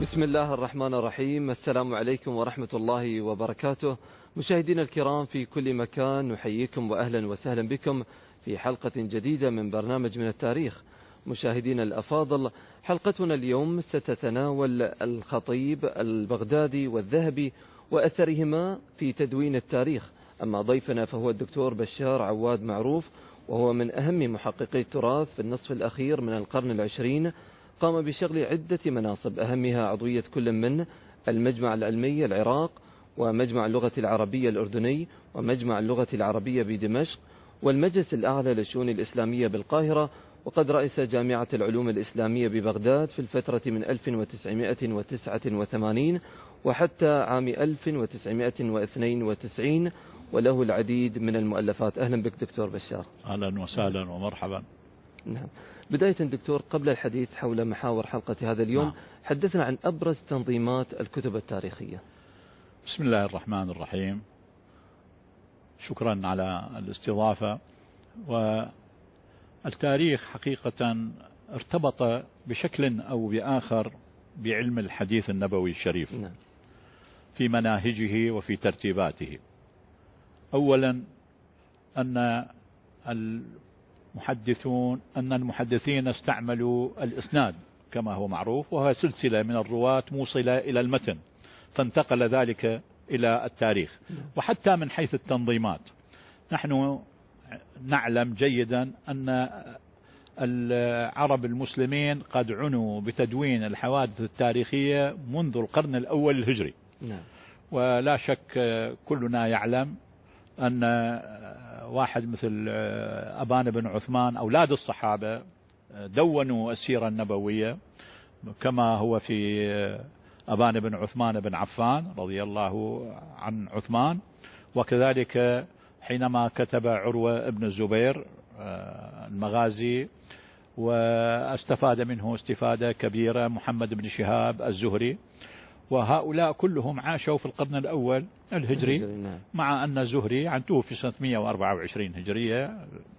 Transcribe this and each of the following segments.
بسم الله الرحمن الرحيم. السلام عليكم ورحمة الله وبركاته. مشاهدينا الكرام في كل مكان، نحييكم وأهلا وسهلا بكم في حلقة جديدة من برنامج من التاريخ. مشاهدينا الأفاضل، حلقتنا اليوم ستتناول الخطيب البغدادي والذهبي وأثرهما في تدوين التاريخ. أما ضيفنا فهو الدكتور بشار عواد معروف، وهو من أهم محققي التراث في النصف الأخير من القرن العشرين. قام بشغل عدة مناصب، أهمها عضوية كل من المجمع العلمي العراق، ومجمع اللغة العربية الأردني، ومجمع اللغة العربية بدمشق، والمجلس الأعلى للشؤون الإسلامية بالقاهرة. وقد رئيس جامعة العلوم الإسلامية ببغداد في الفترة من 1989 وحتى عام 1992، وله العديد من المؤلفات. أهلا بك دكتور بشار. أهلا وسهلا ومرحبا. نعم. بداية دكتور، قبل الحديث حول محاور حلقة هذا اليوم، حدثنا عن أبرز تنظيمات الكتب التاريخية. بسم الله الرحمن الرحيم. شكرا على الاستضافة. والتاريخ حقيقة ارتبط بشكل أو بآخر بعلم الحديث النبوي الشريف. نعم. في مناهجه وفي ترتيباته. أولا أن المحدثين استعملوا الإسناد كما هو معروف، وهو سلسلة من الرواة موصلة إلى المتن، فانتقل ذلك إلى التاريخ. وحتى من حيث التنظيمات، نحن نعلم جيدا أن العرب المسلمين قد عنوا بتدوين الحوادث التاريخية منذ القرن الأول الهجري. ولا شك كلنا يعلم أن واحد مثل أبان بن عثمان، أولاد الصحابة، دونوا السيرة النبوية، كما هو في أبان بن عثمان بن عفان رضي الله عن عثمان. وكذلك حينما كتب عروة بن الزبير المغازي، واستفاد منه استفادة كبيرة محمد بن شهاب الزهري. وهؤلاء كلهم عاشوا في القرن الأول الهجري، مع أن الزهري عن توفي سنة 124 هجرية،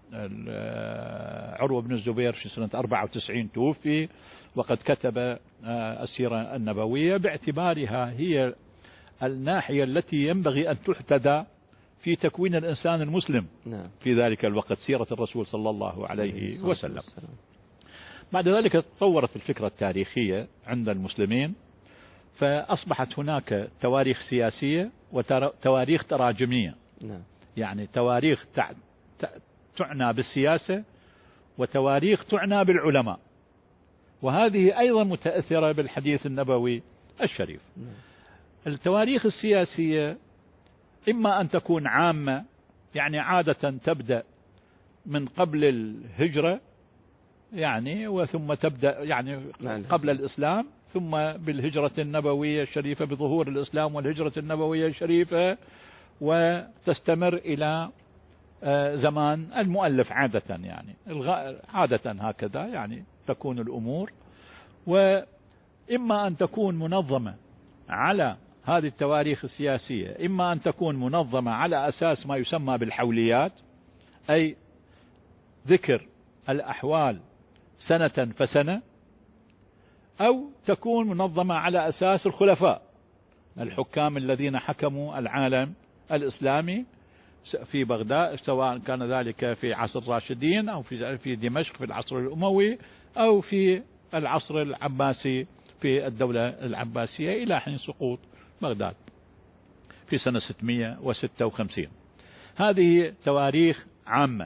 عروة بن الزبير في سنة 94 توفي، وقد كتب السيرة النبوية باعتبارها هي الناحية التي ينبغي أن تحتذى في تكوين الإنسان المسلم في ذلك الوقت، سيرة الرسول صلى الله عليه وسلم. بعد ذلك تطورت الفكرة التاريخية عند المسلمين، فأصبحت هناك تواريخ سياسية وتواريخ تراجمية. يعني تواريخ تعنى بالسياسة، وتواريخ تعنى بالعلماء، وهذه أيضا متأثرة بالحديث النبوي الشريف. التواريخ السياسية إما أن تكون عامة، يعني عادة تبدأ من قبل الهجرة، يعني وثم تبدأ يعني قبل الإسلام، ثم بالهجرة النبوية الشريفة، بظهور الإسلام والهجرة النبوية الشريفة، وتستمر إلى زمان المؤلف عادة، يعني عادة هكذا يعني تكون الأمور. وإما أن تكون منظمة على هذه التواريخ السياسية، إما أن تكون منظمة على أساس ما يسمى بالحوليات، أي ذكر الأحوال سنة فسنة، أو تكون منظمة على أساس الخلفاء، الحكام الذين حكموا العالم الإسلامي في بغداد، سواء كان ذلك في عصر الراشدين أو في دمشق في العصر الأموي، أو في العصر العباسي في الدولة العباسية إلى حين سقوط بغداد في سنة 656. هذه تواريخ عامة.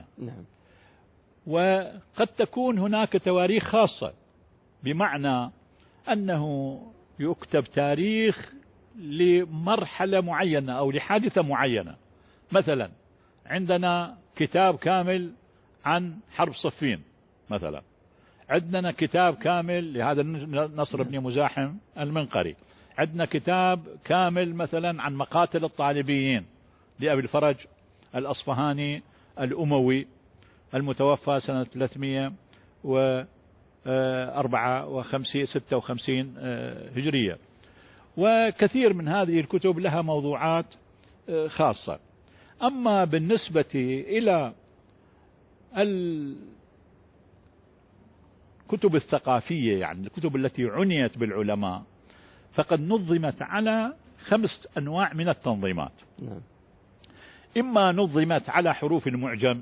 وقد تكون هناك تواريخ خاصة، بمعنى أنه يكتب تاريخ لمرحلة معينة أو لحادثة معينة. مثلا عندنا كتاب كامل عن حرب صفين، مثلا عندنا كتاب كامل لهذا نصر بن مزاحم المنقري، عندنا كتاب كامل مثلا عن مقاتل الطالبيين لأبي الفرج الأصفهاني الأموي المتوفى سنة 356 هجرية. وكثير من هذه الكتب لها موضوعات خاصة. أما بالنسبة إلى الكتب الثقافية، يعني الكتب التي عنيت بالعلماء، فقد نظمت على 5 أنواع من التنظيمات. نعم. إما نظمت على حروف المعجم،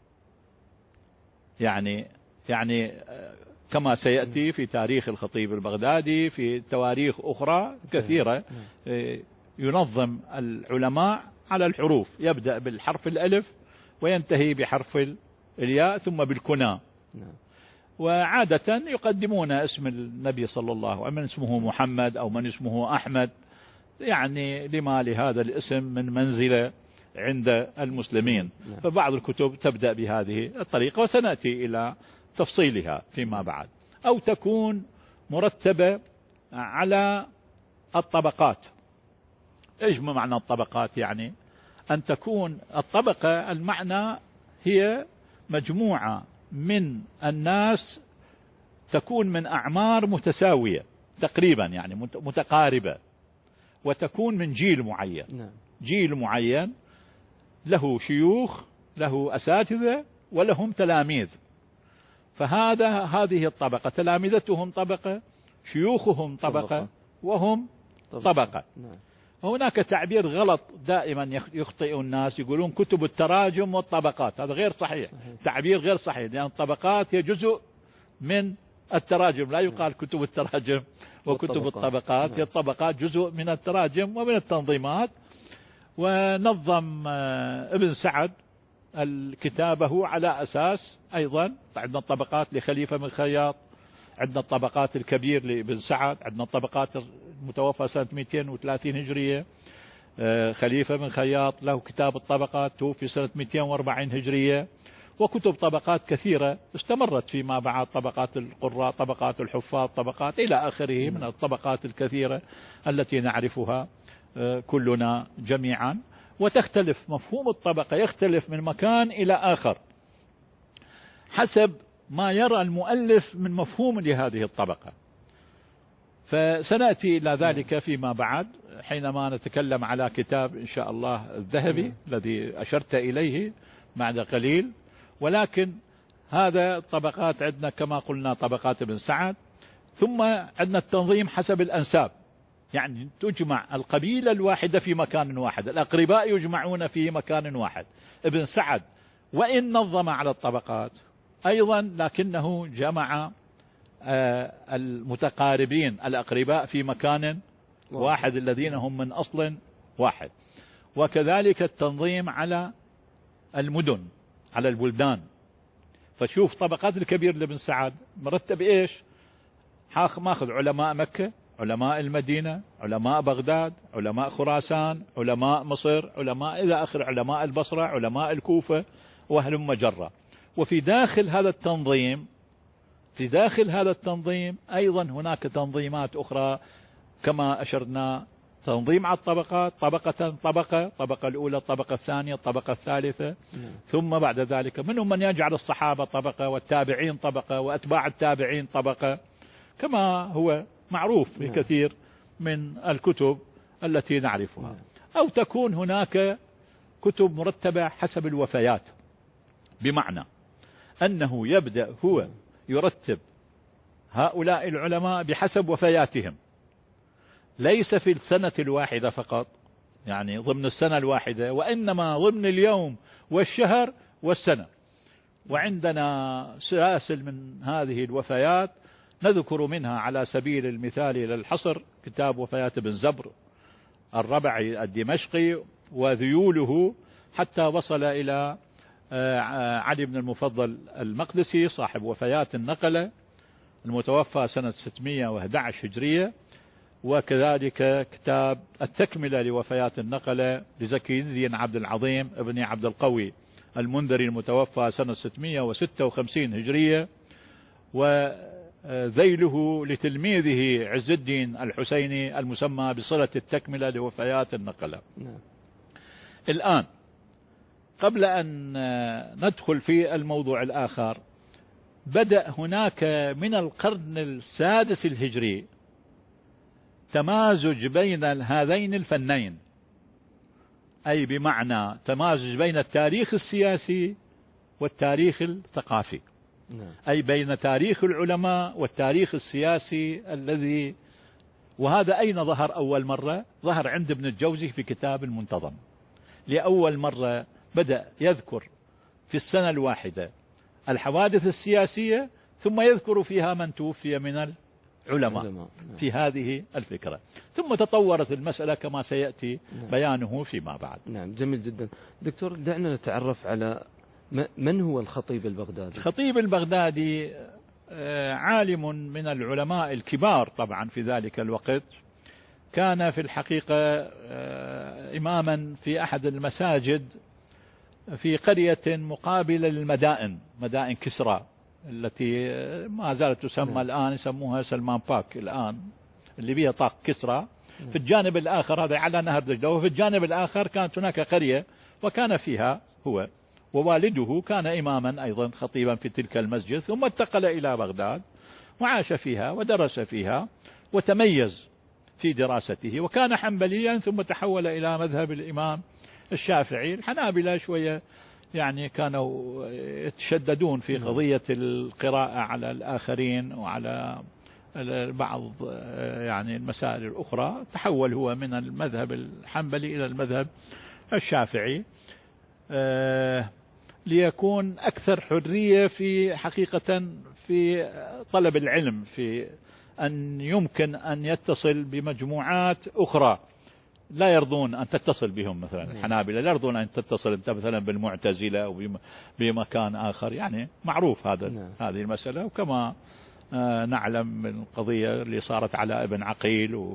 يعني كما سيأتي في تاريخ الخطيب البغدادي، في تواريخ أخرى كثيرة ينظم العلماء على الحروف، يبدأ بالحرف الألف وينتهي بحرف الياء ثم بالكنى. وعادة يقدمون اسم النبي صلى الله عليه وسلم، من اسمه محمد أو من اسمه أحمد، يعني لما لهذا الاسم من منزلة عند المسلمين. فبعض الكتب تبدأ بهذه الطريقة، وسنأتي إلى تفصيلها فيما بعد. أو تكون مرتبة على الطبقات. إيش معنى الطبقات؟ يعني أن تكون الطبقة، المعنى هي مجموعة من الناس تكون من أعمار متساوية تقريبا، يعني متقاربة، وتكون من جيل معين. جيل معين له شيوخ، له أساتذة، ولهم تلاميذ. هذه الطبقة، تلامذتهم طبقة، شيوخهم طبقة، وهم طبقة. وهناك تعبير غلط دائما يخطئ الناس، يقولون كتب التراجم والطبقات. هذا غير صحيح، تعبير غير صحيح، لأن الطبقات هي جزء من التراجم. لا يقال كتب التراجم وكتب الطبقات، هي الطبقات جزء من التراجم ومن التنظيمات. ونظم ابن سعد الكتابه على أساس أيضا، عندنا الطبقات لخليفة بن خياط، عندنا الطبقات الكبير لابن سعد، عندنا الطبقات المتوفى سنة 230 هجرية خليفة بن خياط له كتاب الطبقات، توفي سنة 240 هجرية. وكتب طبقات كثيرة استمرت فيما بعد، طبقات القراء، طبقات الحفاظ، طبقات إلى آخره من الطبقات الكثيرة التي نعرفها كلنا جميعا. وتختلف مفهوم الطبقة، يختلف من مكان إلى آخر حسب ما يرى المؤلف من مفهوم لهذه الطبقة. فسنأتي إلى ذلك فيما بعد حينما نتكلم على كتاب إن شاء الله الذهبي الذي أشرت إليه بعد قليل. ولكن هذا الطبقات عندنا كما قلنا طبقات ابن سعد. ثم عندنا التنظيم حسب الأنساب، يعني تجمع القبيلة الواحدة في مكان واحد، الأقرباء يجمعون في مكان واحد. ابن سعد وإن نظم على الطبقات أيضا، لكنه جمع المتقاربين الأقرباء في مكان واحد الذين هم من أصل واحد. وكذلك التنظيم على المدن، على البلدان. فشوف طبقات الكبير لابن سعد مرتب إيش؟ ماخذ علماء مكة، علماء المدينة، علماء بغداد، علماء خراسان، علماء مصر، علماء إلى آخر، علماء البصرة، علماء الكوفة، وهلم جرة. وفي داخل هذا التنظيم أيضا هناك تنظيمات أخرى كما أشرنا، تنظيم على الطبقات، طبقة الأولى، الطبقة الثانية، الطبقة الثالثة. ثم بعد ذلك منهم من يجعل الصحابة طبقة، والتابعين طبقة، وأتباع التابعين طبقة، كما هو معروف في كثير من الكتب التي نعرفها. أو تكون هناك كتب مرتبة حسب الوفيات، بمعنى أنه يبدأ هو يرتب هؤلاء العلماء بحسب وفياتهم، ليس في السنة الواحدة فقط، يعني ضمن السنة الواحدة، وإنما ضمن اليوم والشهر والسنة. وعندنا سلاسل من هذه الوفيات نذكر منها على سبيل المثال للحصر كتاب وفيات ابن زبر الربعي الدمشقي وذيوله، حتى وصل إلى علي بن المفضل المقدسي صاحب وفيات النقلة المتوفى سنة 611 هجرية. وكذلك كتاب التكملة لوفيات النقلة لزكي الدين عبد العظيم ابن عبد القوي المنذري المتوفى سنة 656 هجرية. وذيله لتلميذه عز الدين الحسيني المسمى بصلة التكملة لوفيات النقلة. الآن قبل أن ندخل في الموضوع الآخر، بدأ هناك من القرن السادس الهجري تمازج بين هذين الفنين، أي بمعنى تمازج بين التاريخ السياسي والتاريخ الثقافي، أي بين تاريخ العلماء والتاريخ السياسي الذي وهذا أين ظهر أول مرة؟ ظهر عند ابن الجوزي في كتاب المنتظم. لأول مرة بدأ يذكر في السنة الواحدة الحوادث السياسية، ثم يذكر فيها من توفي من العلماء في هذه الفكرة. ثم تطورت المسألة كما سيأتي بيانه فيما بعد. نعم، جميل جدا. دكتور، دعنا نتعرف على من هو الخطيب البغدادي. الخطيب البغدادي عالم من العلماء الكبار طبعا في ذلك الوقت. كان في الحقيقة إماما في أحد المساجد في قرية مقابلة للمدائن، مدائن كسرى التي ما زالت تسمى الآن، يسموها سلمان باك الآن، اللي بها طاق كسرى. في الجانب الآخر هذا على نهر دجلة، وفي الجانب الآخر كانت هناك قرية وكان فيها هو، ووالده كان إماما أيضا خطيبا في تلك المسجد، ثم انتقل إلى بغداد وعاش فيها ودرس فيها وتميز في دراسته، وكان حنبليا ثم تحول إلى مذهب الإمام الشافعي. الحنابلة شوية يعني كانوا يتشددون في قضية القراءة على الآخرين وعلى بعض يعني المسائل الأخرى. تحول هو من المذهب الحنبلي إلى المذهب الشافعي ليكون أكثر حرية في حقيقة في طلب العلم، في أن يمكن أن يتصل بمجموعات أخرى لا يرضون أن تتصل بهم. مثلا الحنابلة لا يرضون أن تتصل أنت مثلا بالمعتزلة أو بمكان آخر، يعني معروف هذه المسألة. وكما نعلم من القضية اللي صارت على ابن عقيل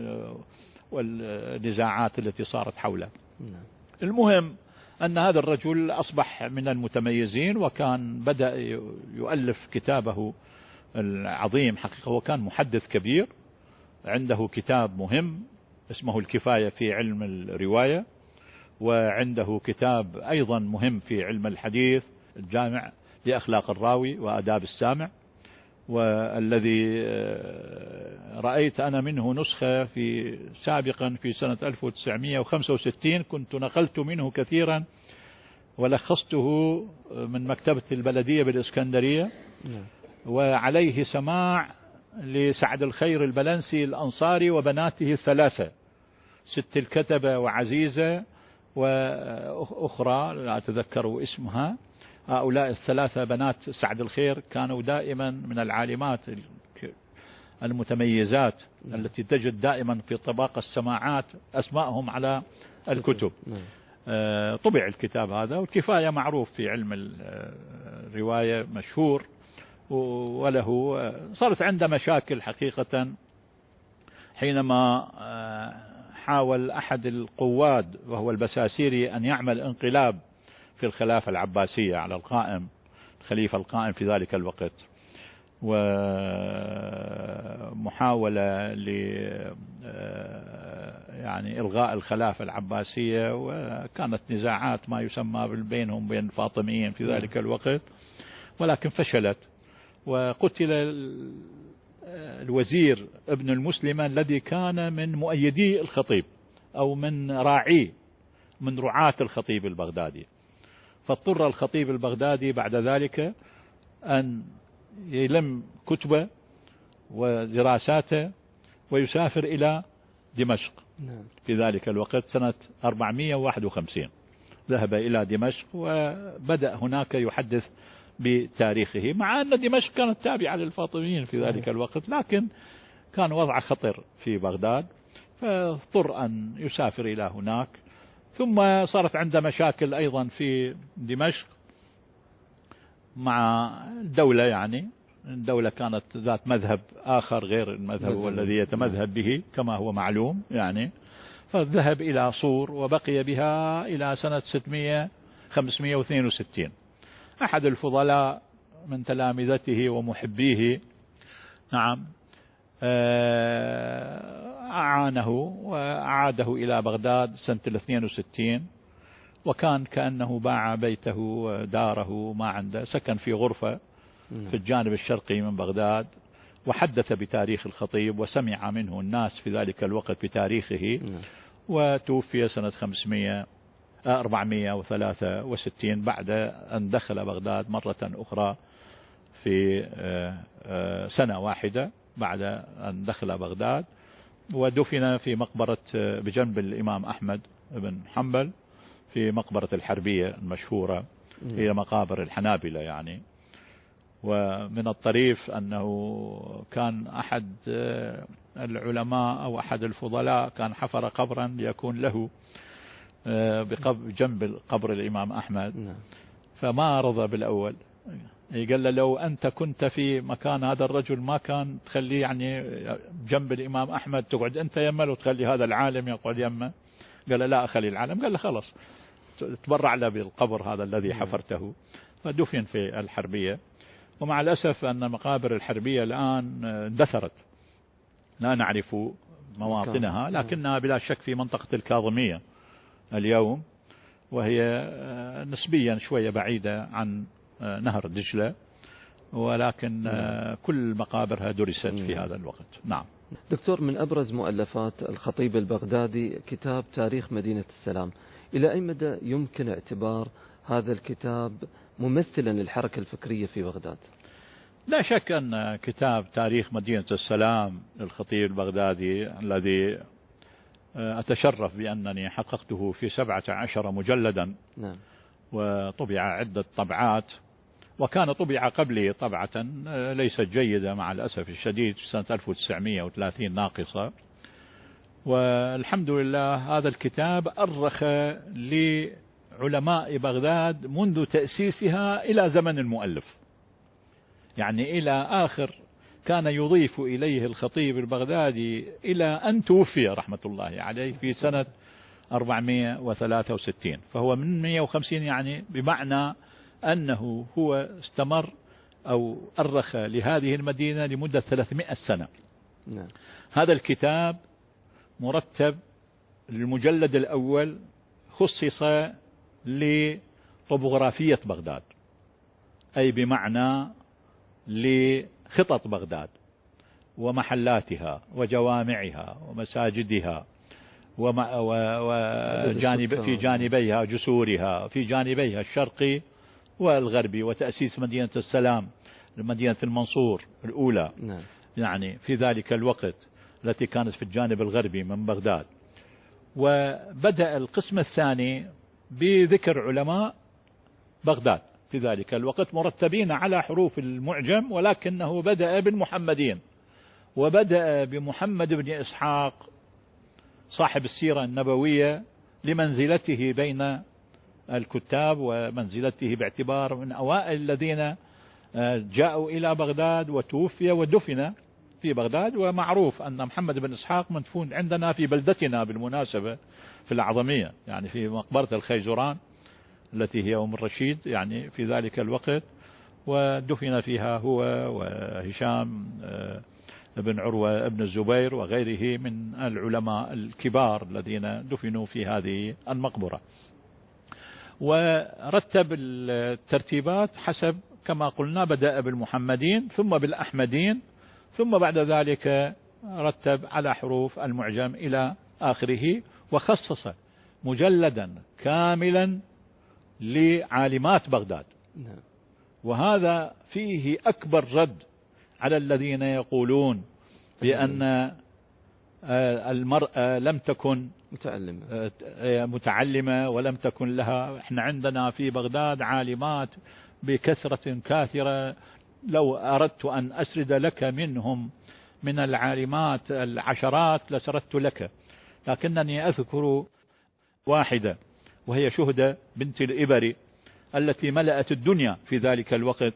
والنزاعات التي صارت حوله. المهم أن هذا الرجل أصبح من المتميزين، وكان بدأ يؤلف كتابه العظيم. حقيقة هو كان محدث كبير، عنده كتاب مهم اسمه الكفاية في علم الرواية، وعنده كتاب أيضا مهم في علم الحديث الجامع لأخلاق الراوي وآداب السامع، والذي رأيت أنا منه نسخة في سابقا في سنة 1965 كنت نقلت منه كثيرا ولخصته من مكتبة البلدية بالإسكندرية، وعليه سماع لسعد الخير البلنسي الأنصاري وبناته الثلاثة، ست الكتبة وعزيزة وأخرى لا أتذكر اسمها. هؤلاء الثلاثة بنات سعد الخير كانوا دائما من العالمات المتميزات التي تجد دائما في طباق السماعات أسماءهم على الكتب. طبع الكتاب هذا، والكفاية معروف في علم الرواية مشهور، وله صارت عنده مشاكل حقيقة حينما حاول أحد القواد وهو البساسيري أن يعمل انقلاب في الخلافة العباسية على القائم الخليفة القائم في ذلك الوقت، ومحاولة ل يعني إلغاء الخلافة العباسية، وكانت نزاعات ما يسمى بينهم بين الفاطميين في ذلك الوقت، ولكن فشلت. وقتل الوزير ابن المسلمة الذي كان من مؤيدي الخطيب أو من راعي من رعاة الخطيب البغدادي. فاضطر الخطيب البغدادي بعد ذلك أن يلم كتبه ودراساته ويسافر إلى دمشق في ذلك الوقت سنة 451. ذهب إلى دمشق وبدأ هناك يحدث بتاريخه، مع أن دمشق كانت تابعة للفاطميين في ذلك الوقت، لكن كان وضع خطر في بغداد، فاضطر أن يسافر إلى هناك. ثم صارت عنده مشاكل أيضا في دمشق مع الدولة، يعني الدولة كانت ذات مذهب آخر غير المذهب الذي يتمذهب به كما هو معلوم يعني. فذهب إلى صور وبقي بها إلى سنة 562. أحد الفضلاء من تلامذته ومحبيه نعم أعانه وأعاده إلى بغداد سنة 62، وكان كأنه باع بيته وداره ما عنده، سكن في غرفة في الجانب الشرقي من بغداد، وحدث بتاريخ الخطيب وسمع منه الناس في ذلك الوقت بتاريخه، وتوفي سنة 463 بعد أن دخل بغداد مرة أخرى في سنة واحدة بعد أن دخل بغداد. ودفن في مقبرة بجنب الإمام أحمد بن حنبل في مقبرة الحربية المشهورة، هي مقابر الحنابلة يعني. ومن الطريف أنه كان أحد العلماء أو أحد الفضلاء كان حفر قبرا ليكون له بجنب قبر الإمام أحمد، فما رضى بالأول. قال له لو أنت كنت في مكان هذا الرجل ما كان تخليه يعني جنب الإمام أحمد تقعد أنت يمه وتخلي هذا العالم يقعد يمه. قال لا أخلي العالم. قال له خلاص تبرع له بالقبر هذا الذي حفرته. فدفن في الحربية. ومع الأسف أن مقابر الحربية الآن اندثرت، لا نعرف مواطنها، لكنها بلا شك في منطقة الكاظمية اليوم، وهي نسبيا شوية بعيدة عن نهر دجلة، ولكن كل مقابرها درست في هذا الوقت. نعم دكتور، من أبرز مؤلفات الخطيب البغدادي كتاب تاريخ مدينة السلام، إلى أي مدى يمكن اعتبار هذا الكتاب ممثلا للحركة الفكرية في بغداد؟ لا شك أن كتاب تاريخ مدينة السلام للخطيب البغدادي الذي أتشرف بأنني حققته في 17 مجلدا، نعم، وطبع عدة طبعات، وكان طبع قبلي طبعة ليست جيدة مع الأسف الشديد في سنة 1930 ناقصة. والحمد لله هذا الكتاب أرخ لعلماء بغداد منذ تأسيسها إلى زمن المؤلف، يعني إلى آخر كان يضيف إليه الخطيب البغدادي إلى أن توفي رحمة الله عليه في سنة 463. فهو من 150 يعني، بمعنى أنه هو استمر أو أرخ لهذه المدينة لمدة 300 سنة. نعم. هذا الكتاب مرتب، المجلد الأول خصص لطبوغرافية بغداد، أي بمعنى لخطط بغداد ومحلاتها وجوامعها ومساجدها في جانبيها جسورها، في جانبيها الشرقي والغربي، وتأسيس مدينة السلام مدينة المنصور الأولى، نعم، يعني في ذلك الوقت التي كانت في الجانب الغربي من بغداد. وبدأ القسم الثاني بذكر علماء بغداد في ذلك الوقت مرتبين على حروف المعجم، ولكنه بدأ بالمحمدين، وبدأ بمحمد بن إسحاق صاحب السيرة النبوية لمنزلته بين الكتاب ومنزلته باعتبار من أوائل الذين جاءوا إلى بغداد، وتوفي ودفن في بغداد. ومعروف أن محمد بن إسحاق مدفون عندنا في بلدتنا بالمناسبة في الأعظمية، يعني في مقبرة الخيزران التي هي أم الرشيد يعني في ذلك الوقت، ودفن فيها هو وهشام بن عروة ابن الزبير وغيره من العلماء الكبار الذين دفنوا في هذه المقبرة. ورتب الترتيبات حسب كما قلنا، بدأ بالمحمدين ثم بالأحمدين، ثم بعد ذلك رتب على حروف المعجم إلى آخره، وخصص مجلدا كاملا لعالمات بغداد. وهذا فيه أكبر رد على الذين يقولون بأن المرأة لم تكن متعلمة ولم تكن لها. احنا عندنا في بغداد عالمات بكثرة كاثرة، لو أردت أن أسرد لك منهم من العالمات العشرات لسردت لك، لكنني أذكر واحدة وهي شهدة بنت الإبري التي ملأت الدنيا في ذلك الوقت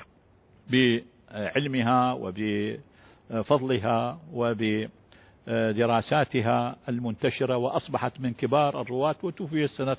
بعلمها وبفضلها وبدراساتها المنتشرة، وأصبحت من كبار الرواة، وتوفي سنة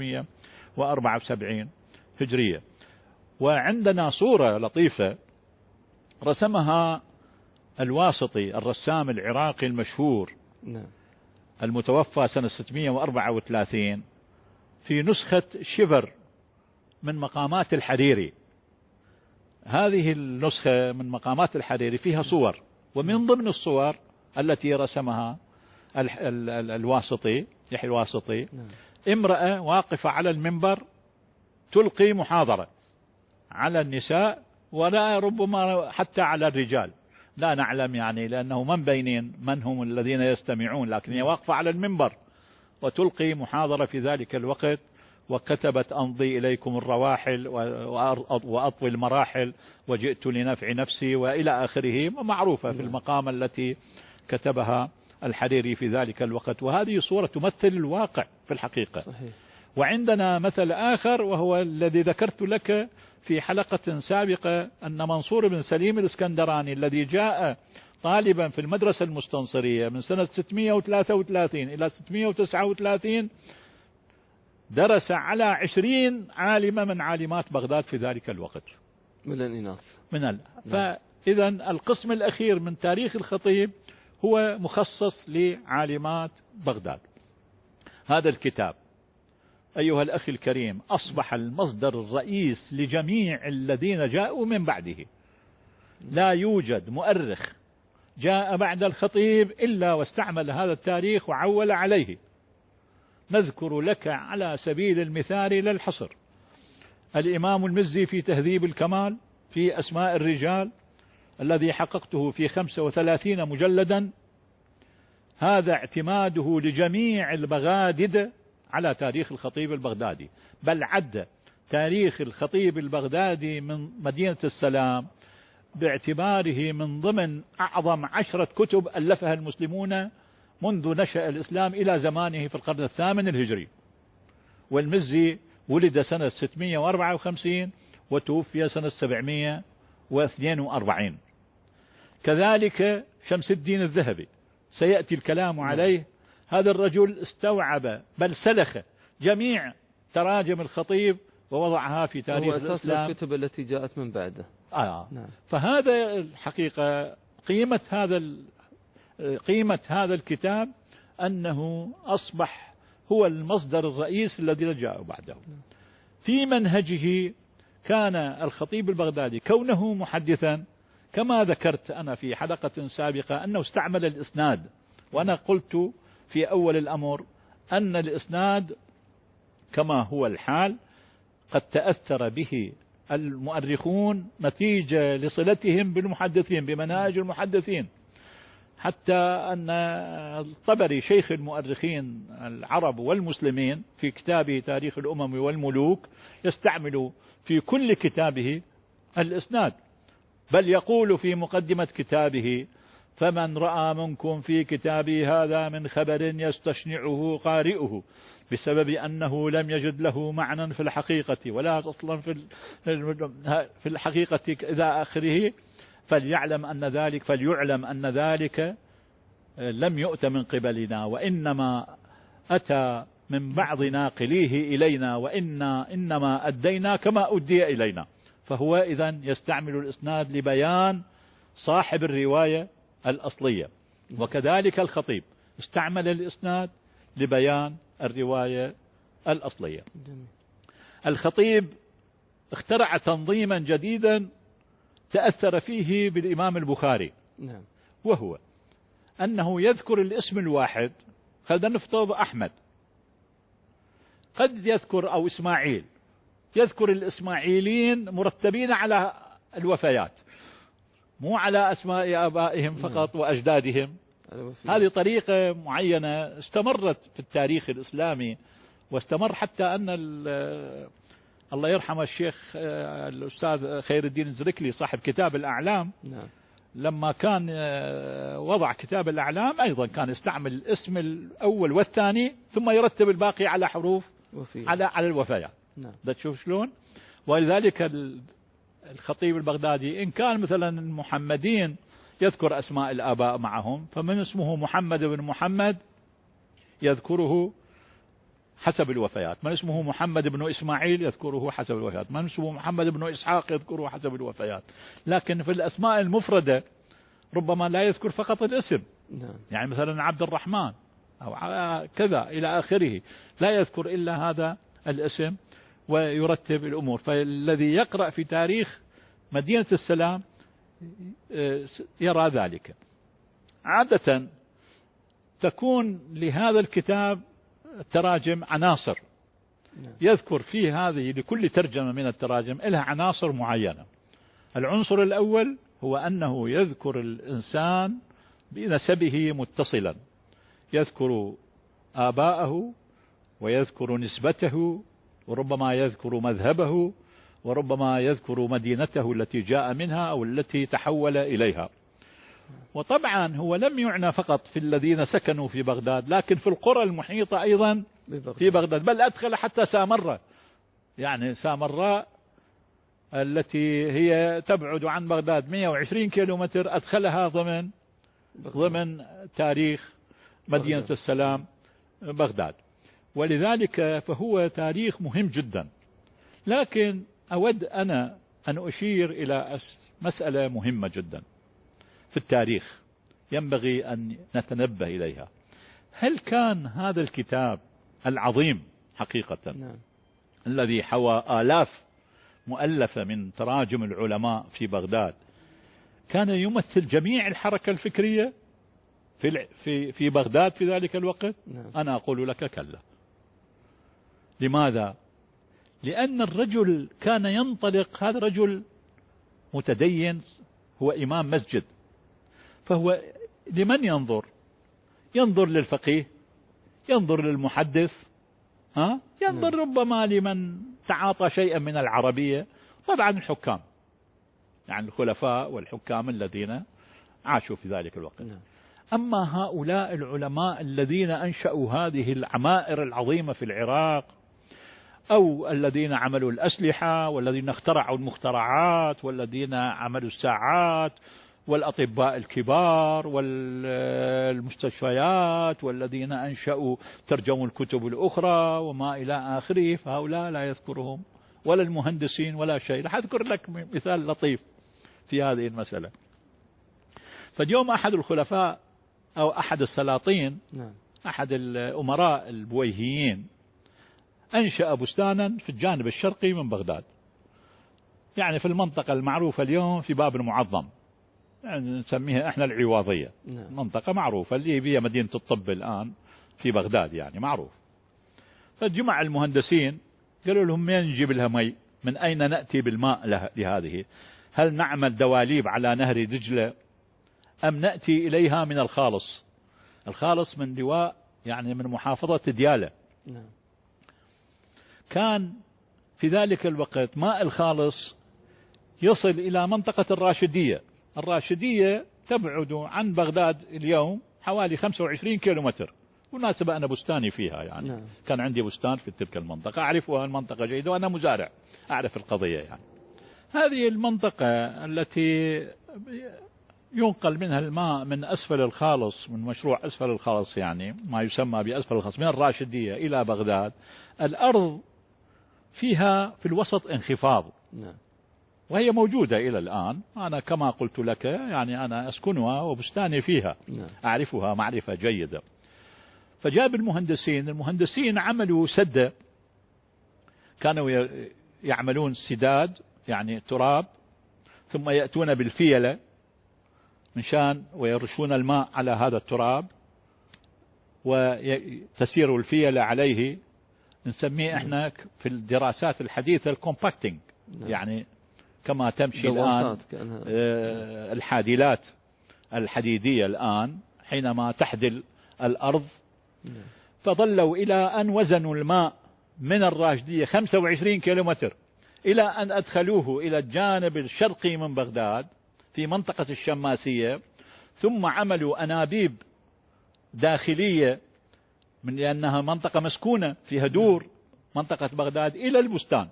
574 هجرية. وعندنا صورة لطيفة رسمها الواسطي الرسام العراقي المشهور المتوفى سنة 634 في نسخة شفر من مقامات الحريري. هذه النسخة من مقامات الحريري فيها صور، ومن ضمن الصور التي رسمها الواسطي يحيى الواسطي امرأة واقفة على المنبر تلقي محاضرة على النساء ولا ربما حتى على الرجال، لا نعلم يعني، لأنه من بينين من هم الذين يستمعون، لكن هي واقفة على المنبر وتلقي محاضرة في ذلك الوقت، وكتبت أمضي إليكم الرواحل وأطوي المراحل وجئت لنفع نفسي وإلى آخره، معروفة في المقام التي كتبها الحريري في ذلك الوقت. وهذه صورة تمثل الواقع في الحقيقة. صحيح. وعندنا مثل آخر وهو الذي ذكرت لك في حلقة سابقة، أن منصور بن سليم الإسكندراني الذي جاء طالبا في المدرسة المستنصرية من سنة 633 إلى 639 درس على 20 عالمة من عالمات بغداد في ذلك الوقت من الإناث. فإذا القسم الأخير من تاريخ الخطيب هو مخصص لعالمات بغداد. هذا الكتاب أيها الأخي الكريم أصبح المصدر الرئيس لجميع الذين جاءوا من بعده. لا يوجد مؤرخ جاء بعد الخطيب إلا واستعمل هذا التاريخ وعول عليه. نذكر لك على سبيل المثال للحصر الإمام المزي في تهذيب الكمال في أسماء الرجال الذي حققته في 35 مجلدا، هذا اعتماده لجميع البغادد على تاريخ الخطيب البغدادي، بل عد تاريخ الخطيب البغدادي من مدينة السلام باعتباره من ضمن أعظم 10 كتب ألفها المسلمون منذ نشأ الإسلام إلى زمانه في القرن الثامن الهجري. والمزي ولد سنة 654 وتوفي سنة 742. كذلك شمس الدين الذهبي سيأتي الكلام عليه. هذا الرجل استوعب بل سلخ جميع تراجم الخطيب ووضعها في تاريخ الإسلام. هو أساس الكتب التي جاءت من بعده. نعم. فهذا الحقيقة قيمة هذا الكتاب أنه أصبح هو المصدر الرئيس الذي جاء بعده. في منهجه كان الخطيب البغدادي كونه محدثا، كما ذكرت أنا في حلقة سابقة أنه استعمل الإسناد. وأنا قلت في أول الأمر أن الإسناد كما هو الحال قد تأثر به المؤرخون نتيجة لصلتهم بالمحدثين بمناهج المحدثين، حتى أن الطبري شيخ المؤرخين العرب والمسلمين في كتابه تاريخ الأمم والملوك يستعمل في كل كتابه الإسناد، بل يقول في مقدمة كتابه: فمن رأى منكم في كتابي هذا من خبر يستشنعه قارئه بسبب أنه لم يجد له معنى في الحقيقة ولا أصلا في الحقيقة إلى آخره فليعلم أن ذلك لم يؤت من قبلنا، وإنما أتى من بعض ناقليه إلينا، إنما أدينا كما أدي إلينا. فهو إذن يستعمل الإسناد لبيان صاحب الرواية الأصلية، وكذلك الخطيب استعمل الإسناد لبيان الرواية الأصلية. الخطيب اخترع تنظيما جديدا تأثر فيه بالإمام البخاري، وهو أنه يذكر الاسم الواحد. خلينا نفترض أحمد، قد يذكر أو إسماعيل، يذكر الإسماعيليين مرتبين على الوفيات مو على أسماء آبائهم فقط وأجدادهم. هذه طريقة معينة استمرت في التاريخ الإسلامي، واستمر حتى أن الله يرحمه الشيخ الأستاذ خير الدين الزركلي صاحب كتاب الأعلام، لما كان وضع كتاب الأعلام أيضا كان يستعمل الاسم الأول والثاني ثم يرتب الباقي على حروف على الوفيات. ده تشوف شلون. ولذلك الخطيب البغدادي إن كان مثلا المحمدين يذكر أسماء الآباء معهم، فمن اسمه محمد بن محمد يذكره حسب الوفيات، من اسمه محمد بن إسماعيل يذكره حسب الوفيات، من اسمه محمد بن إسحاق يذكره حسب الوفيات. لكن في الأسماء المفردة ربما لا يذكر فقط الاسم، يعني مثلا عبد الرحمن أو كذا إلى آخره، لا يذكر إلا هذا الاسم ويرتب الأمور. فالذي يقرأ في تاريخ مدينة السلام يرى ذلك. عادة تكون لهذا الكتاب تراجم عناصر، يذكر في هذه لكل ترجمة من التراجم لها عناصر معينة. العنصر الأول هو أنه يذكر الإنسان بنسبه متصلا، يذكر آباءه ويذكر نسبته وربما يذكر مذهبه وربما يذكر مدينته التي جاء منها أو التي تحول إليها. وطبعا هو لم يعنى فقط في الذين سكنوا في بغداد، لكن في القرى المحيطة أيضا في بغداد، بل أدخل حتى سامرة، يعني سامراء التي هي تبعد عن بغداد 120 كيلومتر أدخلها ضمن تاريخ مدينة السلام بغداد. ولذلك فهو تاريخ مهم جدا. لكن أود أنا أن أشير إلى مسألة مهمة جدا في التاريخ ينبغي أن نتنبه إليها. هل كان هذا الكتاب العظيم حقيقة الذي حوى آلاف مؤلفة من تراجم العلماء في بغداد كان يمثل جميع الحركة الفكرية في بغداد في ذلك الوقت؟ أنا أقول لك كلا. لماذا؟ لأن الرجل كان ينطلق، هذا رجل متدين، هو إمام مسجد، فهو لمن ينظر؟ ينظر للفقيه، ينظر للمحدث، ينظر ربما لمن تعاطى شيئا من العربية، طبعا الحكام، يعني الخلفاء والحكام الذين عاشوا في ذلك الوقت. أما هؤلاء العلماء الذين أنشأوا هذه العمائر العظيمة في العراق، أو الذين عملوا الأسلحة والذين اخترعوا المخترعات والذين عملوا الساعات والأطباء الكبار والمستشفيات والذين أنشأوا ترجموا الكتب الأخرى وما إلى آخره، فهؤلاء لا يذكرهم، ولا المهندسين ولا شيء. رح أذكر لك مثال لطيف في هذه المسألة. فاليوم أحد الخلفاء أو أحد السلاطين، أحد الأمراء البويهيين، أنشأ بستانا في الجانب الشرقي من بغداد، يعني في المنطقة المعروفة اليوم في باب المعظم، يعني نسميها احنا العواضية، منطقة معروفة اللي هي مدينة الطب الآن في بغداد، يعني معروف. فجمع المهندسين قالوا لهم من نجيب لها مي؟ من أين نأتي بالماء لهذه؟ هل نعمل دواليب على نهر دجلة أم نأتي إليها من الخالص؟ الخالص من لواء، يعني من محافظة ديالى. كان في ذلك الوقت ماء الخالص يصل إلى منطقة الراشدية. الراشدية تبعد عن بغداد اليوم حوالي 25 كيلومتر، بالمناسبة أنا بستاني فيها، يعني كان عندي بستان في تلك المنطقة، أعرفها المنطقة جيدة وأنا مزارع، أعرف القضية. يعني هذه المنطقة التي ينقل منها الماء من أسفل الخالص، من مشروع أسفل الخالص، يعني ما يسمى بأسفل الخالص، من الراشدية إلى بغداد، الأرض فيها في الوسط انخفاض، وهي موجودة إلى الآن. أنا كما قلت لك يعني أنا أسكنها وبستاني فيها، أعرفها معرفة جيدة. فجاب المهندسين عملوا سدة، كانوا يعملون سداد يعني تراب، ثم يأتون بالفيلة مشان ويرشون الماء على هذا التراب وتسير الفيلة عليه. نسميه احنا في الدراسات الحديثة الكومباكتنج، يعني كما تمشي الآن الحادلات الحديدية الآن حينما تحدل الأرض. فظلوا إلى أن وزنوا الماء من الراشدية 25 كيلومتر إلى أن أدخلوه إلى الجانب الشرقي من بغداد في منطقة الشماسية، ثم عملوا أنابيب داخلية من لأنها منطقة مسكونة فيها دور منطقة بغداد إلى البستان.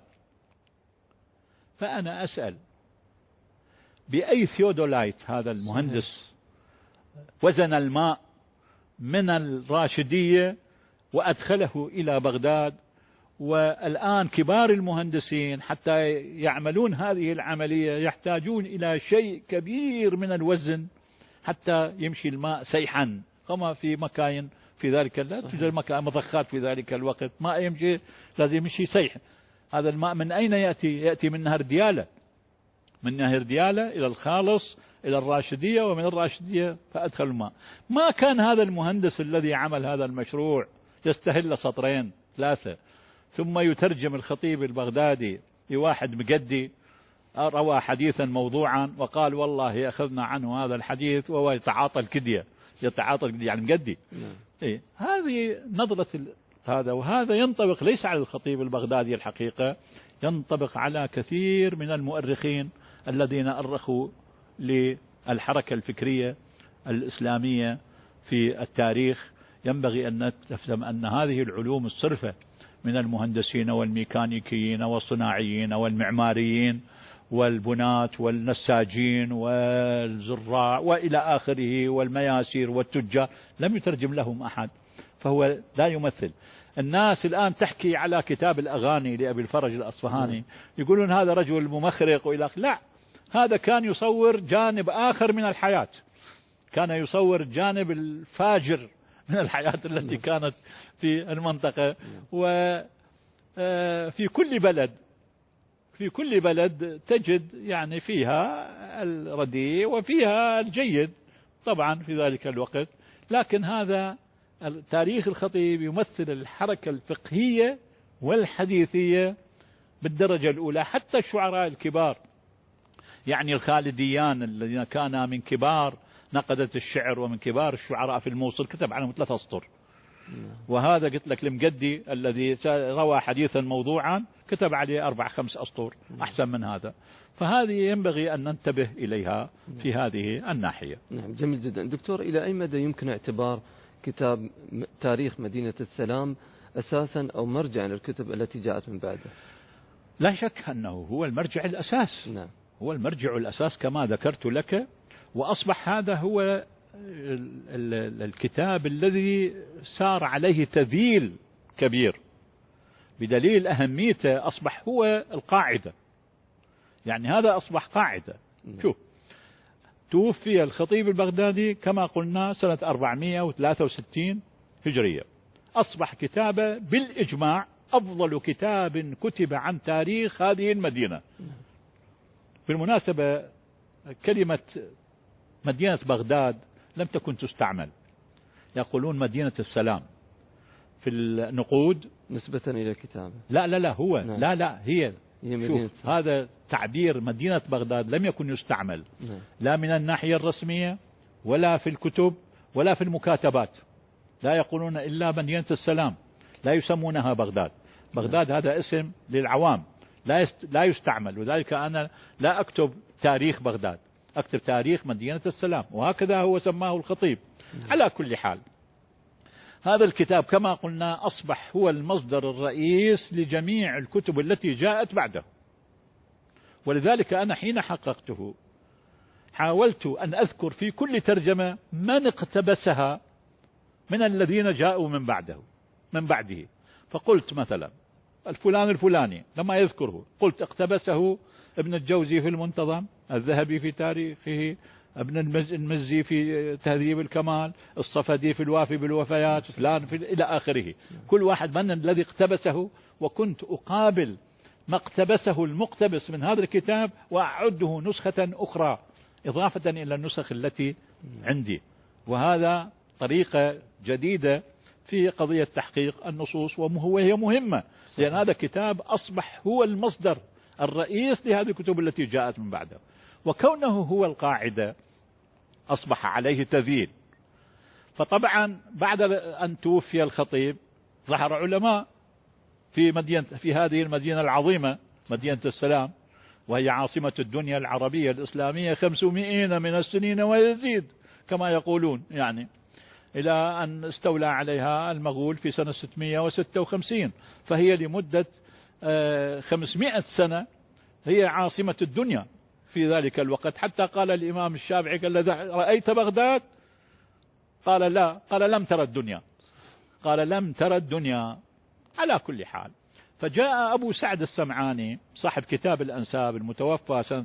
فأنا أسأل بأي ثيودولايت هذا المهندس وزن الماء من الراشدية وأدخله إلى بغداد؟ والآن كبار المهندسين حتى يعملون هذه العملية يحتاجون إلى شيء كبير من الوزن حتى يمشي الماء سيحا، كما في مكاين في ذلك لا توجد مضخات في ذلك الوقت، ماء يمشي لازم يمشي سيح. هذا الماء من أين يأتي؟ يأتي من نهر ديالى، من نهر ديالى إلى الخالص إلى الراشدية، ومن الراشدية فأدخل الماء. ما كان هذا المهندس الذي عمل هذا المشروع يستهل سطرين 3 ثم يترجم الخطيب البغدادي لواحد مقدي روى حديثا موضوعا وقال والله أخذنا عنه هذا الحديث وهو يتعاطى الكدية، يعني مقدي. إيه هذه نظرة هذا. وهذا ينطبق ليس على الخطيب البغدادي الحقيقة، ينطبق على كثير من المؤرخين الذين أرخوا للحركة الفكرية الإسلامية في التاريخ. ينبغي أن تفهم أن هذه العلوم الصرفة من المهندسين والميكانيكيين والصناعيين والمعماريين والبناة والنساجين والزراع وإلى آخره والمياسير والتجار لم يترجم لهم أحد، فهو لا يمثل. الناس الآن تحكي على كتاب الأغاني لأبي الفرج الأصفهاني، يقولون هذا رجل ممخرق وإلى آخره. لا، هذا كان يصور جانب آخر من الحياة، كان يصور جانب الفاجر من الحياة التي كانت في المنطقة. وفي كل بلد تجد يعني فيها الرديء وفيها الجيد طبعا في ذلك الوقت. لكن هذا تاريخ الخطيب يمثل الحركة الفقهية والحديثية بالدرجة الأولى. حتى الشعراء الكبار، يعني الخالديان الذين كانا من كبار نقدة الشعر ومن كبار الشعراء في الموصل، كتب عنهم 3 أسطر. وهذا قلت لك المقدي الذي روى حديثا موضوعا كتب عليه 4-5 أسطر أحسن من هذا. فهذه ينبغي أن ننتبه إليها في هذه الناحية. نعم، جميل جدا. دكتور، إلى أي مدى يمكن اعتبار كتاب تاريخ مدينة السلام أساسا أو مرجعا للكتب التي جاءت من بعده؟ لا شك أنه هو المرجع الأساس. نعم. هو المرجع الأساس كما ذكرت لك. وأصبح هذا هو الكتاب الذي سار عليه تذييل كبير بدليل أهميته. أصبح هو القاعدة، يعني هذا أصبح قاعدة. شوف، توفي الخطيب البغدادي كما قلنا سنة 463 هجرية. أصبح كتابه بالإجماع أفضل كتاب كتب عن تاريخ هذه المدينة. بالمناسبة كلمة مدينة بغداد لم تكن تستعمل، يقولون مدينة السلام في النقود نسبة إلى الكتاب. لا هو نعم. لا هي شوف، هذا تعبير مدينة بغداد لم يكن يستعمل. نعم. لا من الناحية الرسمية ولا في الكتب ولا في المكاتبات. لا يقولون إلا مدينة السلام، لا يسمونها بغداد. بغداد هذا اسم للعوام لا يستعمل. وذلك أنا لا أكتب تاريخ بغداد، أكتب تاريخ مدينة السلام، وهكذا هو سماه الخطيب. على كل حال، هذا الكتاب كما قلنا أصبح هو المصدر الرئيس لجميع الكتب التي جاءت بعده. ولذلك أنا حين حققته حاولت أن أذكر في كل ترجمة من اقتبسها من الذين جاءوا من بعده. فقلت مثلا الفلان الفلاني لما يذكره قلت اقتبسه ابن الجوزي في المنتظم، الذهبي في تاريخه، ابن المزي في تهذيب الكمال، الصفدي في الوافي بالوفيات، فلان في إلى آخره. كل واحد من الذي اقتبسه، وكنت أقابل ما اقتبسه المقتبس من هذا الكتاب وأعده نسخة أخرى إضافة إلى النسخ التي عندي. وهذا طريقة جديدة في قضية تحقيق النصوص، وهي مهمة، لأن هذا كتاب أصبح هو المصدر الرئيس لهذه الكتب التي جاءت من بعده. وكونه هو القاعدة أصبح عليه تذييل. فطبعا بعد أن توفي الخطيب ظهر علماء في هذه المدينة العظيمة مدينة السلام، وهي عاصمة الدنيا العربية الإسلامية 500 من السنين ويزيد كما يقولون، يعني إلى أن استولى عليها المغول في سنة 656. فهي لمدة 500 سنة هي عاصمة الدنيا في ذلك الوقت. حتى قال الإمام الشافعي قال رأيت بغداد؟ قال لا. قال لم ترى الدنيا. قال لم ترى الدنيا. على كل حال، فجاء أبو سعد السمعاني صاحب كتاب الأنساب المتوفى سنة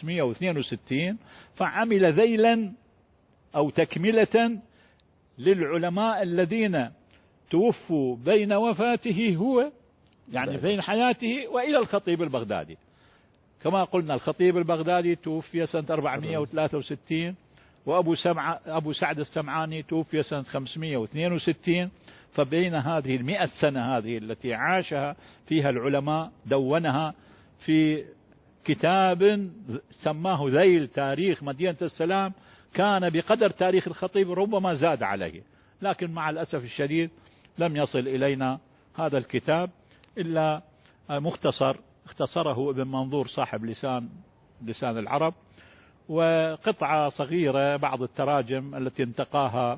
562 فعمل ذيلا أو تكملة للعلماء الذين توفوا بين وفاته هو، يعني بين حياته وإلى الخطيب البغدادي. كما قلنا الخطيب البغدادي توفي سنة 463، وأبو سعد السمعاني توفي سنة 562. فبين هذه 100 سنة هذه التي عاشها فيها العلماء دونها في كتاب سماه ذيل تاريخ مدينة السلام كان بقدر تاريخ الخطيب، ربما زاد عليه، لكن مع الأسف الشديد لم يصل إلينا هذا الكتاب إلا مختصر اختصره ابن منظور صاحب لسان العرب، وقطعة صغيرة بعض التراجم التي انتقاها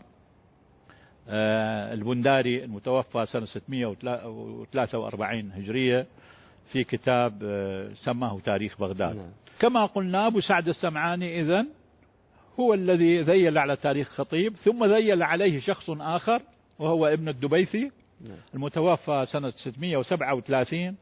البنداري المتوفى سنة 643 هجرية في كتاب سماه تاريخ بغداد. كما قلنا أبو سعد السمعاني إذن هو الذي ذيل على تاريخ خطيب، ثم ذيل عليه شخص آخر وهو ابن الدبيثي المتوفى سنة 637،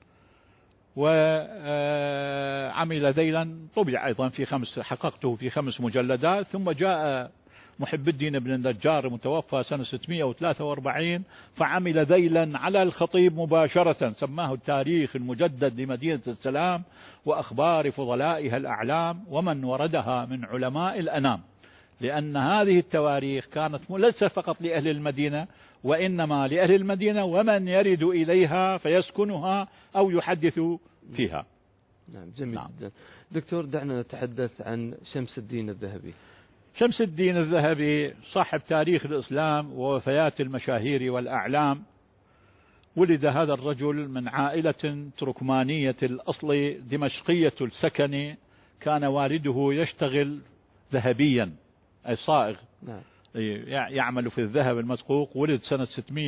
وعمل ذيلا طبع أيضا حققته في 5 مجلدات. ثم جاء محب الدين بن النجار المتوفى سنة 643 فعمل ذيلا على الخطيب مباشرة سماه التاريخ المجدد لمدينة السلام وأخبار فضلائها الأعلام ومن وردها من علماء الأنام، لأن هذه التواريخ كانت ليست فقط لأهل المدينة وإنما لأهل المدينة ومن يرد إليها فيسكنها أو يحدث فيها. نعم جميل جدا. دكتور دعنا نتحدث عن شمس الدين الذهبي. شمس الدين الذهبي صاحب تاريخ الإسلام ووفيات المشاهير والأعلام. ولد هذا الرجل من عائلة تركمانية الأصل دمشقية السكن، كان والده يشتغل ذهبيا أي صائغ، يعمل في الذهب المدقوق. ولد سنة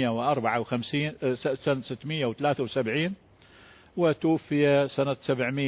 673 وتوفي سنة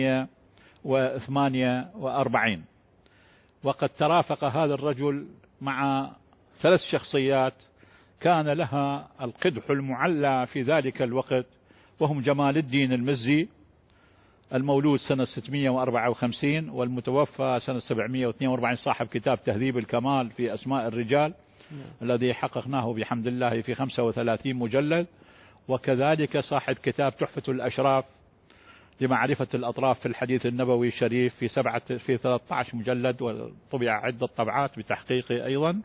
748. وقد ترافق هذا الرجل مع 3 شخصيات كان لها القدح المعلى في ذلك الوقت، وهم جمال الدين المزي المولود سنة 654 والمتوفى سنة 742 صاحب كتاب تهذيب الكمال في أسماء الرجال الذي حققناه بحمد الله في 35 مجلد، وكذلك صاحب كتاب تحفة الأشراف لمعرفة الأطراف في الحديث النبوي الشريف في 13 مجلد وطبع عدة طبعات بتحقيقه أيضا.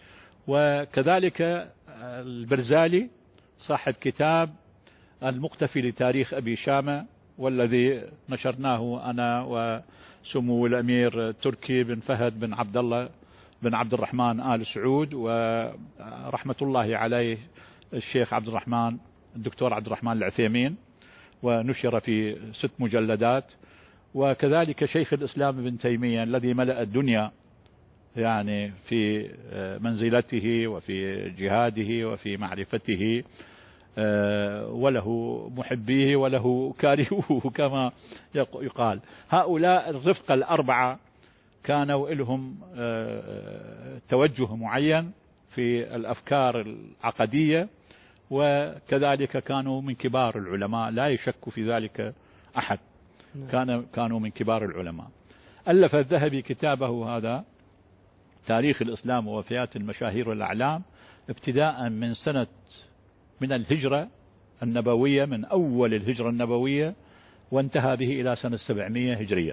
وكذلك البرزالي صاحب كتاب المقتفي لتاريخ أبي شامة والذي نشرناه أنا وسمو الأمير تركي بن فهد بن عبد الله بن عبد الرحمن آل سعود، ورحمة الله عليه الشيخ عبد الرحمن الدكتور عبد الرحمن العثيمين، ونشر في 6 مجلدات. وكذلك شيخ الإسلام ابن تيمية الذي ملأ الدنيا يعني في منزلته وفي جهاده وفي معرفته، وله محبيه وله كارهوه كما يقال. هؤلاء الرفقة الأربعة كانوا لهم توجه معين في الأفكار العقدية، وكذلك كانوا من كبار العلماء لا يشك في ذلك أحد، كانوا من كبار العلماء. ألف الذهبي كتابه هذا تاريخ الإسلام ووفيات المشاهير والأعلام ابتداء من الهجرة النبوية، من أول الهجرة النبوية، وانتهى به إلى سنة 700 هجرية.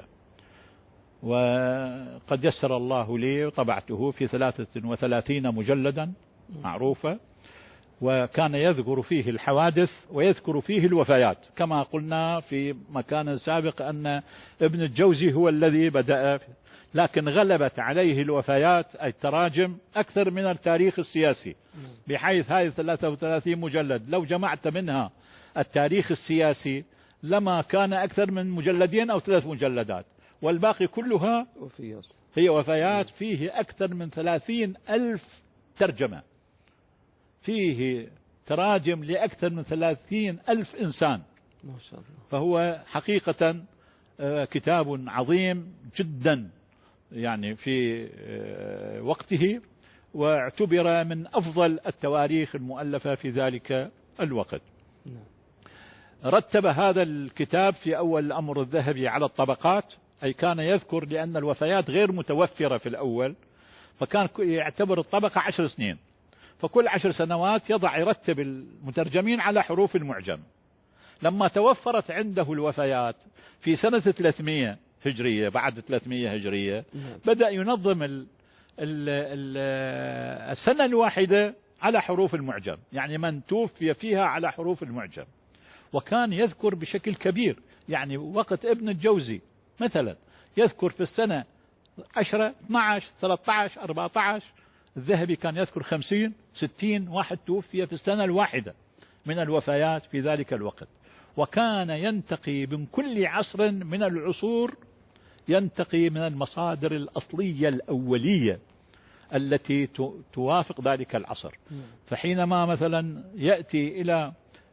وقد يسر الله لي وطبعته في 33 مجلدا معروفة، وكان يذكر فيه الحوادث ويذكر فيه الوفيات. كما قلنا في مكان سابق أن ابن الجوزي هو الذي بدأ، لكن غلبت عليه الوفيات أي التراجم أكثر من التاريخ السياسي، بحيث هذه 33 مجلد لو جمعت منها التاريخ السياسي لما كان أكثر من 2 أو 3 مجلدات، والباقي كلها هي وفيات. فيه أكثر من 30,000 ترجمة، فيه تراجم لأكثر من 30,000 إنسان ما شاء الله. فهو حقيقة كتاب عظيم جدا يعني في وقته، واعتبر من أفضل التواريخ المؤلفة في ذلك الوقت. رتب هذا الكتاب في أول الأمر الذهبي على الطبقات، أي كان يذكر لأن الوفيات غير متوفرة في الأول، فكان يعتبر الطبقة 10 سنين، فكل 10 سنوات يرتب المترجمين على حروف المعجم. لما توفرت عنده الوفيات في سنة 300 هجرية، بعد 300 هجرية بدأ ينظم السنة الواحدة على حروف المعجم، يعني من توفي فيها على حروف المعجم. وكان يذكر بشكل كبير، يعني وقت ابن الجوزي مثلا يذكر في السنة 10 12 13 14. الذهبي كان يذكر 50 60 واحد توفي في السنة الواحدة من الوفيات في ذلك الوقت. وكان ينتقي من كل عصر من العصور، ينتقي من المصادر الأصلية الأولية التي توافق ذلك العصر. فحينما مثلا يأتي إلى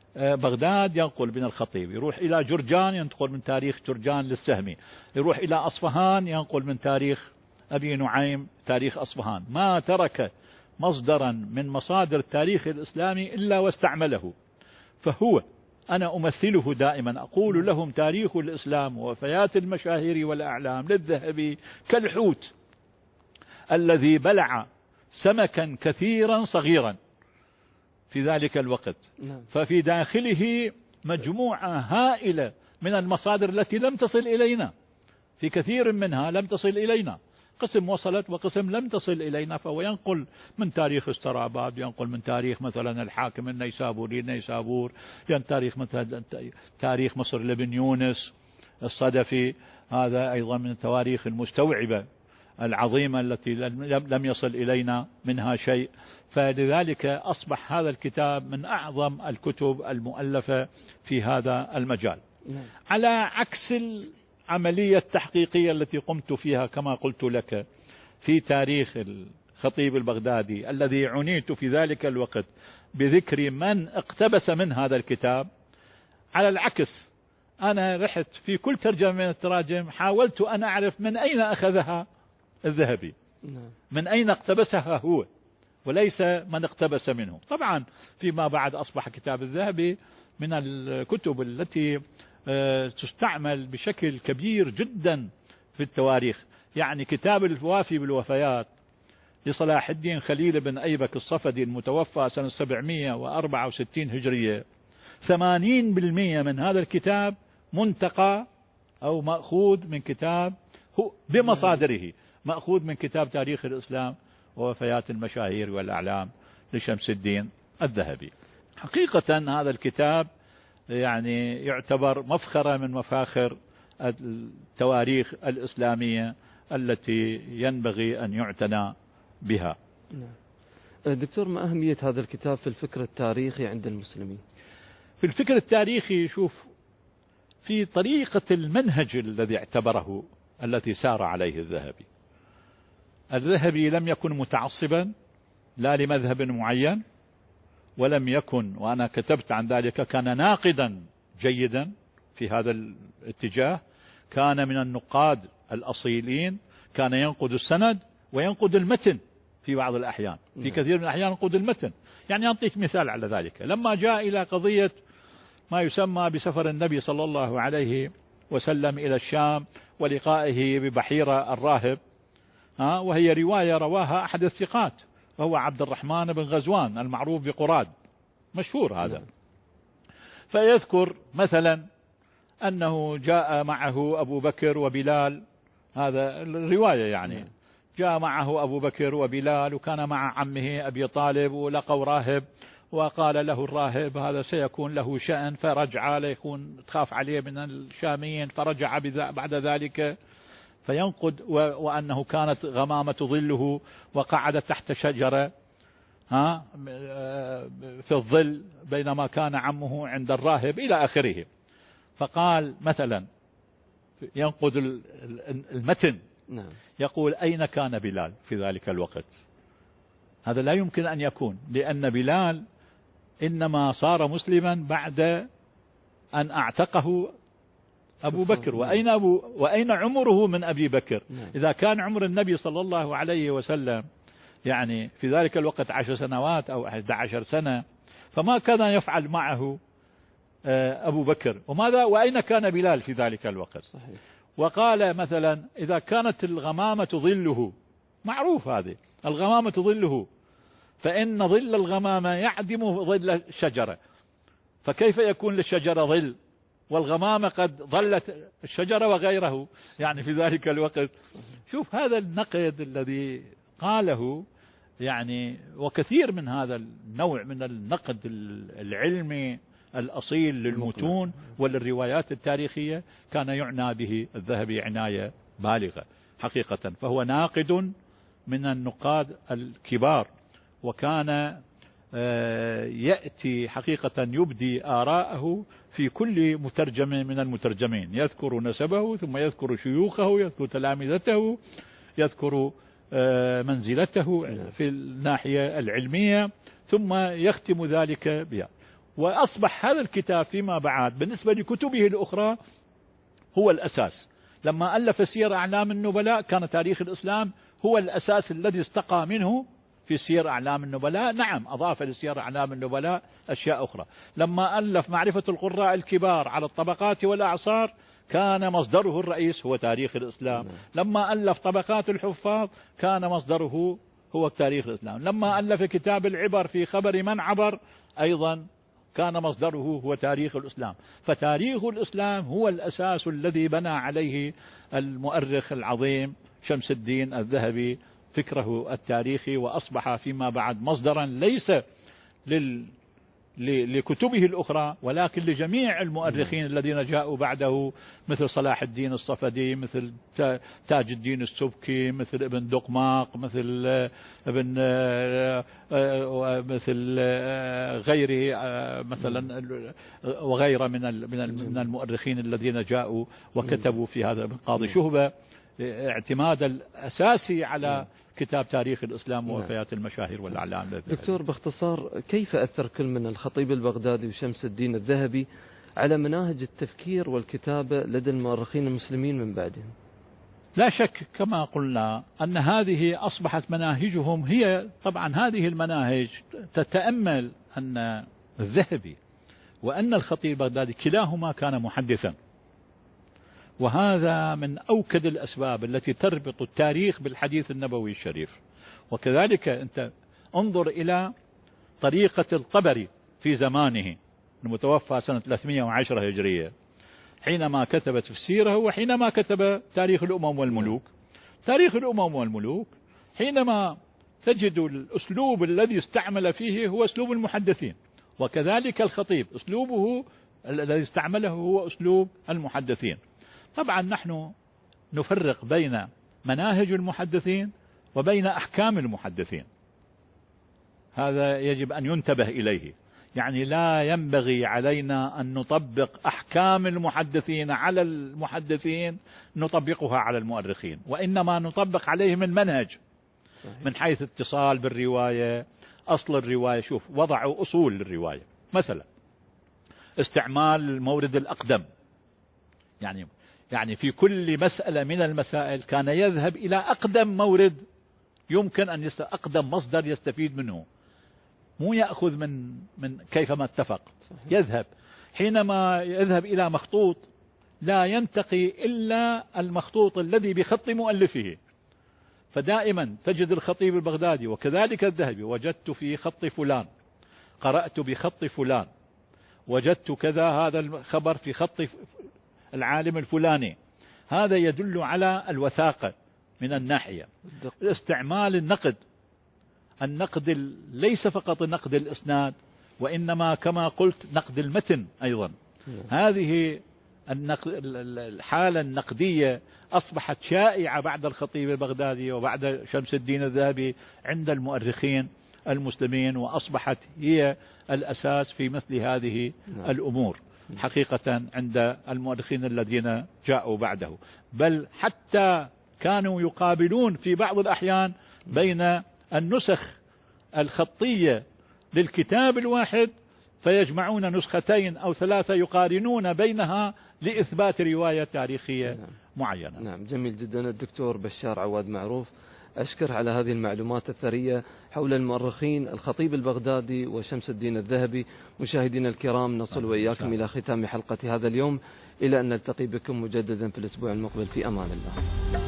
بغداد ينقل من الخطيب، يروح إلى جرجان ينقل من تاريخ جرجان للسهمي، يروح إلى أصفهان ينقل من تاريخ أبي نعيم تاريخ أصفهان. ما ترك مصدرا من مصادر التاريخ الإسلامي إلا واستعمله. فهو أنا أمثله دائما، أقول لهم تاريخ الإسلام ووفيات المشاهير والأعلام للذهبي كالحوت الذي بلع سمكا كثيرا صغيرا في ذلك الوقت. ففي داخله مجموعة هائلة من المصادر التي لم تصل إلينا، في كثير منها لم تصل إلينا، قسم وصلت وقسم لم تصل إلينا. فهو ينقل من تاريخ استراباد، ينقل من تاريخ مثلا الحاكم النيسابوري النيسابور، تاريخ مثلا تاريخ مصر لابن يونس الصدفي، هذا أيضا من التواريخ المستوعبة العظيمة التي لم يصل إلينا منها شيء. فلذلك أصبح هذا الكتاب من أعظم الكتب المؤلفة في هذا المجال، على عكس العملية التحقيقية التي قمت فيها كما قلت لك في تاريخ الخطيب البغدادي، الذي عنيت في ذلك الوقت بذكر من اقتبس من هذا الكتاب. على العكس أنا رحت في كل ترجمة من التراجم حاولت أن أعرف من أين أخذها الذهبي، من أين اقتبسها هو، وليس من اقتبس منه. طبعا فيما بعد أصبح كتاب الذهبي من الكتب التي تستعمل بشكل كبير جدا في التواريخ. يعني كتاب الوافي بالوفيات لصلاح الدين خليل بن أيبك الصفدي المتوفى سنة 764 هجرية، 80% من هذا الكتاب منتقى أو مأخوذ من كتاب بمصادره، مأخوذ من كتاب تاريخ الإسلام ووفيات المشاهير والأعلام لشمس الدين الذهبي. حقيقة هذا الكتاب يعني يعتبر مفخرة من مفاخر التواريخ الإسلامية التي ينبغي أن يعتنى بها. دكتور، ما أهمية هذا الكتاب في الفكر التاريخي عند المسلمين؟ في الفكر التاريخي شوف، في طريقة المنهج الذي اعتبره التي سار عليه الذهبي. الذهبي لم يكن متعصبا لا لمذهب معين، ولم يكن، وأنا كتبت عن ذلك، كان ناقدا جيدا في هذا الاتجاه، كان من النقاد الأصيلين، كان ينقد السند وينقد المتن في بعض الأحيان، في كثير من الأحيان ينقد المتن. يعني أعطيك مثال على ذلك. لما جاء إلى قضية ما يسمى بسفر النبي صلى الله عليه وسلم إلى الشام ولقائه ببحيرة الراهب، وهي رواية رواها أحد الثقات وهو عبد الرحمن بن غزوان المعروف بقراد، مشهور هذا. فيذكر مثلا أنه جاء معه أبو بكر وبلال، هذا الرواية يعني، جاء معه أبو بكر وبلال وكان مع عمه أبي طالب ولقوا راهب، وقال له الراهب هذا سيكون له شأن، فرجع ليكون تخاف عليه من الشاميين، فرجع بعد ذلك فينقد، وأنه كانت غمامة ظله وقعد تحت شجرة في الظل بينما كان عمه عند الراهب إلى آخره. فقال مثلا ينقد المتن، يقول أين كان بلال في ذلك الوقت؟ هذا لا يمكن أن يكون، لأن بلال إنما صار مسلما بعد أن أعتقه أبو بكر. وأين عمره من أبي بكر؟ إذا كان عمر النبي صلى الله عليه وسلم يعني في ذلك الوقت 10 سنوات أو 11 سنة، فما كان يفعل معه أبو بكر؟ وأين كان بلال في ذلك الوقت؟ صحيح. وقال مثلا إذا كانت الغمامة ظله، معروف هذه الغمامة ظله، فإن ظل الغمامة يعدم ظل الشجرة، فكيف يكون للشجرة ظل والغمامة قد ظلت الشجرة وغيره يعني في ذلك الوقت؟ شوف هذا النقد الذي قاله، يعني وكثير من هذا النوع من النقد العلمي الأصيل للمتون وللروايات التاريخية كان يعنى به الذهبي عناية بالغة حقيقة، فهو ناقد من النقاد الكبار، وكان يأتي حقيقة يبدي آراءه في كل مترجم من المترجمين، يذكر نسبه ثم يذكر شيوخه، يذكر تلامذته، يذكر منزلته في الناحية العلمية، ثم يختم ذلك بها. وأصبح هذا الكتاب فيما بعد بالنسبة لكتبه الأخرى هو الأساس. لما ألف سير أعلام النبلاء كان تاريخ الإسلام هو الأساس الذي استقى منه في سير أعلام النبلاء. نعم أضاف لسير أعلام النبلاء أشياء أخرى. لما ألف معرفة القراء الكبار على الطبقات والأعصار كان مصدره الرئيس هو تاريخ الإسلام. لما ألف طبقات الحفاظ كان مصدره هو تاريخ الإسلام. لما ألف كتاب العبر في خبر من عبر أيضا كان مصدره هو تاريخ الإسلام. فتاريخ الإسلام هو الأساس الذي بنى عليه المؤرخ العظيم شمس الدين الذهبي فكره التاريخي، وأصبح فيما بعد مصدرا ليس لكتبه الأخرى ولكن لجميع المؤرخين الذين جاءوا بعده، مثل صلاح الدين الصفدي، مثل تاج الدين السبكي، مثل ابن دقماق، مثل ابن مثل غيره مثلا وغيره من المؤرخين الذين جاءوا وكتبوا في هذا. ابن قاضي شهبة اعتماد الأساسي على كتاب تاريخ الإسلام ووفيات المشاهير والأعلام. دكتور باختصار، كيف أثر كل من الخطيب البغدادي وشمس الدين الذهبي على مناهج التفكير والكتابة لدى المؤرخين المسلمين من بعدهم؟ لا شك كما قلنا أن هذه أصبحت مناهجهم هي. طبعا هذه المناهج تتأمل أن الذهبي وأن الخطيب البغدادي كلاهما كان محدثا، وهذا من أوكد الأسباب التي تربط التاريخ بالحديث النبوي الشريف. وكذلك أنت انظر إلى طريقة الطبري في زمانه المتوفى سنة 310 هجرية حينما كتب تفسيره وحينما كتب تاريخ الأمم والملوك. تاريخ الأمم والملوك حينما تجد الأسلوب الذي استعمل فيه هو أسلوب المحدثين، وكذلك الخطيب أسلوبه الذي استعمله هو أسلوب المحدثين. طبعا نحن نفرق بين مناهج المحدثين وبين أحكام المحدثين، هذا يجب أن ينتبه إليه. يعني لا ينبغي علينا أن نطبق أحكام المحدثين على المحدثين نطبقها على المؤرخين، وإنما نطبق عليهم المنهج من حيث اتصال بالرواية، أصل الرواية. شوف وضعوا أصول للرواية، مثلا استعمال المورد الأقدم، يعني في كل مسألة من المسائل كان يذهب إلى أقدم مورد يمكن أن أقدم مصدر يستفيد منه، مو يأخذ من كيفما اتفق. يذهب حينما يذهب إلى مخطوط لا ينتقي إلا المخطوط الذي بخط مؤلفه. فدائما تجد الخطيب البغدادي وكذلك الذهبي وجدت في خط فلان، قرأت بخط فلان، وجدت كذا هذا الخبر في خط العالم الفلاني. هذا يدل على الوثاقة من الناحية. استعمال النقد ليس فقط نقد الإسناد وإنما كما قلت نقد المتن أيضا. هذه الحالة النقدية أصبحت شائعة بعد الخطيب البغدادي وبعد شمس الدين الذهبي عند المؤرخين المسلمين، وأصبحت هي الأساس في مثل هذه الأمور حقيقة عند المؤرخين الذين جاءوا بعده. بل حتى كانوا يقابلون في بعض الأحيان بين النسخ الخطية للكتاب الواحد فيجمعون نسختين أو ثلاثة يقارنون بينها لإثبات رواية تاريخية معينة. نعم، جميل جدا. الدكتور بشار عواد معروف، أشكر على هذه المعلومات الثرية حول المؤرخين الخطيب البغدادي وشمس الدين الذهبي. مشاهدينا الكرام، نصل وإياكم إلى ختام حلقة هذا اليوم، إلى أن نلتقي بكم مجددا في الأسبوع المقبل. في أمان الله.